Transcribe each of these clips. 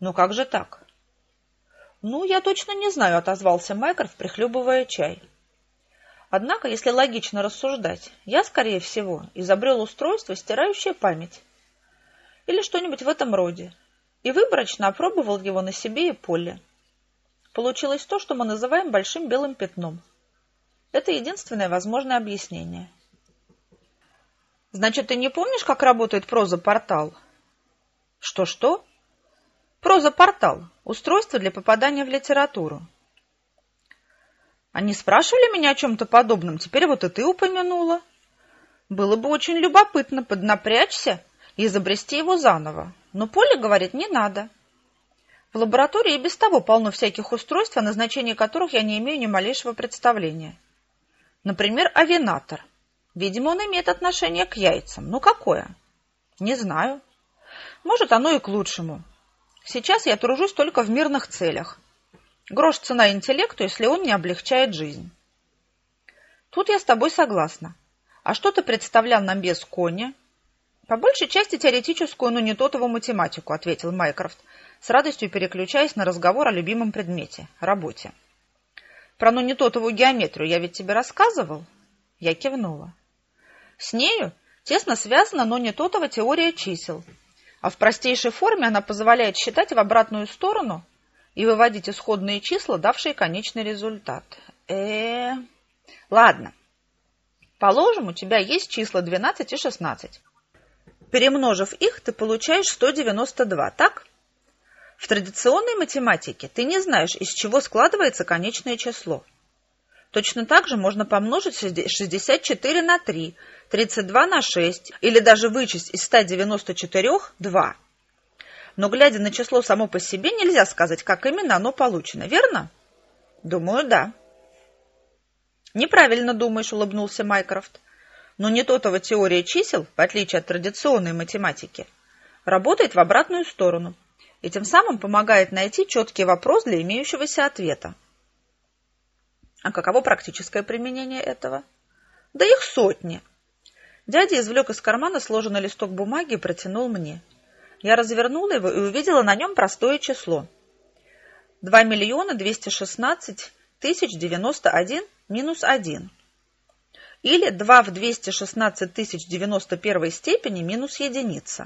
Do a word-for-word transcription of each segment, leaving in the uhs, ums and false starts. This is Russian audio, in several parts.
Ну как же так? Ну, я точно не знаю, отозвался Майкрофт, прихлебывая чай. Однако, если логично рассуждать, я, скорее всего, изобрел устройство, стирающее память. Или что-нибудь в этом роде. И выборочно опробовал его на себе и Полли. Получилось то, что мы называем большим белым пятном. Это единственное возможное объяснение. Значит, ты не помнишь, как работает проза-портал? Что-что? Проза-портал. Устройство для попадания в литературу. Они спрашивали меня о чем-то подобном, теперь вот и ты упомянула. Было бы очень любопытно поднапрячься и изобрести его заново. Но Полли говорит, не надо. В лаборатории и без того полно всяких устройств, о назначении которых я не имею ни малейшего представления. Например, овинатор. Видимо, он имеет отношение к яйцам. Ну, какое? Не знаю. Может, оно и к лучшему. Сейчас я тружусь только в мирных целях. Грош цена интеллекту, если он не облегчает жизнь. Тут я с тобой согласна. А что ты представлял нам без кони? По большей части теоретическую, но не тотову математику, ответил Майкрофт, с радостью переключаясь на разговор о любимом предмете – работе. Про нонитотовую геометрию я ведь тебе рассказывал? Я кивнула. С нею тесно связана нонитотова теория чисел, а в простейшей форме она позволяет считать в обратную сторону и выводить исходные числа, давшие конечный результат. Э, ладно. Положим, у тебя есть числа двенадцать и шестнадцать. Перемножив их, ты получаешь сто девяносто два, так? В традиционной математике ты не знаешь, из чего складывается конечное число. Точно так же можно помножить шестьдесят четыре на три, тридцать два на шесть, или даже вычесть из ста девяноста четырёх два. Но, глядя на число само по себе, нельзя сказать, как именно оно получено, верно? Думаю, да. Неправильно думаешь, улыбнулся Майкрофт. Но нетотова теория чисел, в отличие от традиционной математики, работает в обратную сторону и тем самым помогает найти четкий вопрос для имеющегося ответа. А каково практическое применение этого? Да их сотни. Дядя извлек из кармана сложенный листок бумаги и протянул мне. Я развернула его и увидела на нем простое число. два миллиона двести шестнадцать тысяч девяносто один минус один. Или два в двести шестнадцать тысяч девяносто первой степени минус единица.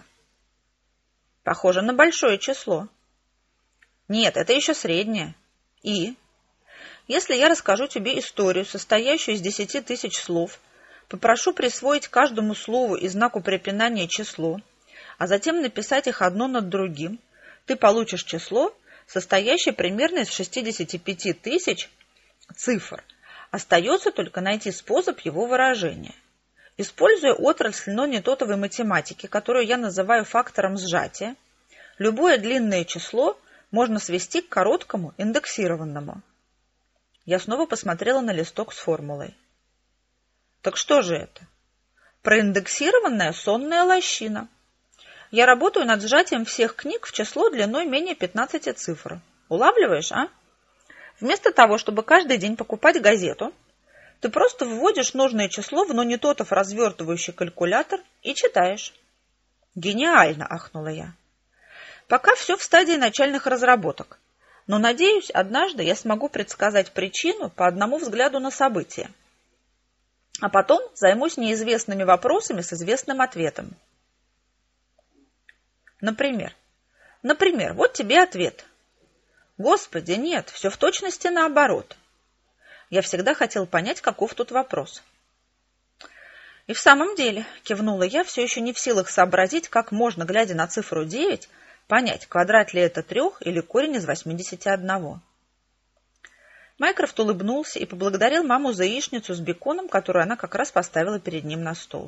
Похоже на большое число. Нет, это еще среднее. И? Если я расскажу тебе историю, состоящую из десяти тысяч слов, попрошу присвоить каждому слову и знаку препинания число, а затем написать их одно над другим, ты получишь число, состоящее примерно из шестидесяти пяти тысяч цифр. Остается только найти способ его выражения. Используя отрасль нонитотовой математики, которую я называю фактором сжатия, любое длинное число можно свести к короткому индексированному. Я снова посмотрела на листок с формулой. Так что же это? Проиндексированная сонная лощина. Я работаю над сжатием всех книг в число длиной менее пятнадцати цифр. Улавливаешь, а? Вместо того, чтобы каждый день покупать газету, ты просто вводишь нужное число в нонитотов развертывающий калькулятор и читаешь. Гениально, ахнула я. Пока все в стадии начальных разработок. Но, надеюсь, однажды я смогу предсказать причину по одному взгляду на события. А потом займусь неизвестными вопросами с известным ответом. Например, например, вот тебе ответ. Господи, нет, все в точности наоборот. Я всегда хотел понять, каков тут вопрос. И в самом деле, кивнула я, все еще не в силах сообразить, как можно, глядя на цифру девять, понять, квадрат ли это трех или корень из восьмидесяти одного. Майкрофт улыбнулся и поблагодарил маму за яичницу с беконом, которую она как раз поставила перед ним на стол.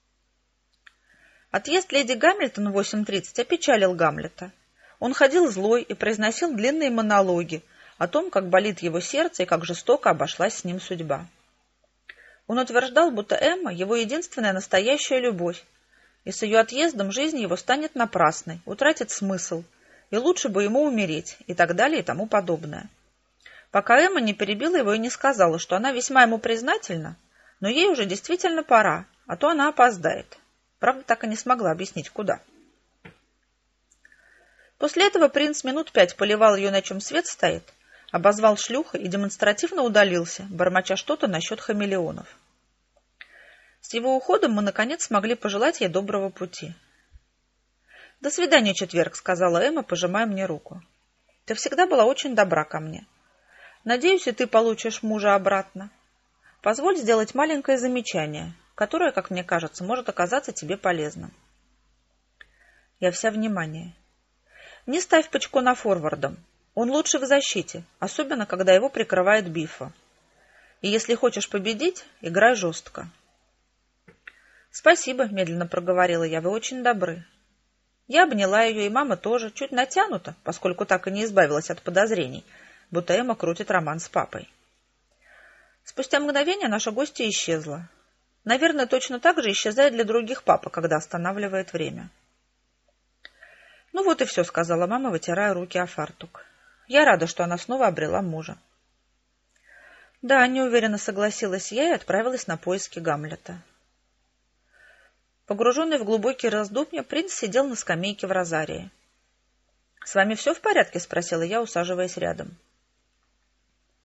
Отъезд леди Гамильтон в восемь тридцать опечалил Гамлета. Он ходил злой и произносил длинные монологи о том, как болит его сердце и как жестоко обошлась с ним судьба. Он утверждал, будто Эмма – его единственная настоящая любовь, и с ее отъездом жизнь его станет напрасной, утратит смысл, и лучше бы ему умереть, и так далее и тому подобное. Пока Эмма не перебила его и не сказала, что она весьма ему признательна, но ей уже действительно пора, а то она опоздает. Правда, так и не смогла объяснить, куда. После этого принц минут пять поливал ее, на чем свет стоит, обозвал шлюхой и демонстративно удалился, бормоча что-то насчет хамелеонов. С его уходом мы, наконец, смогли пожелать ей доброго пути. «До свидания, четверг», — сказала Эмма, пожимая мне руку. «Ты всегда была очень добра ко мне. Надеюсь, и ты получишь мужа обратно. Позволь сделать маленькое замечание, которое, как мне кажется, может оказаться тебе полезным». Я вся внимание. «Не ставь Пачкона форвардом. Он лучше в защите, особенно, когда его прикрывает Биффа. И если хочешь победить, играй жестко». «Спасибо», — медленно проговорила я, — «вы очень добры». Я обняла ее, и мама тоже, чуть натянута, поскольку так и не избавилась от подозрений, будто Эмма крутит роман с папой. Спустя мгновение наша гостья исчезла. Наверное, точно так же исчезает для других папа, когда останавливает время. «Ну вот и все», — сказала мама, вытирая руки о фартук. «Я рада, что она снова обрела мужа». «Да», — неуверенно согласилась я и отправилась на поиски Гамлета. Погруженный в глубокие раздумья, принц сидел на скамейке в розарии. «С вами все в порядке?» — спросила я, усаживаясь рядом.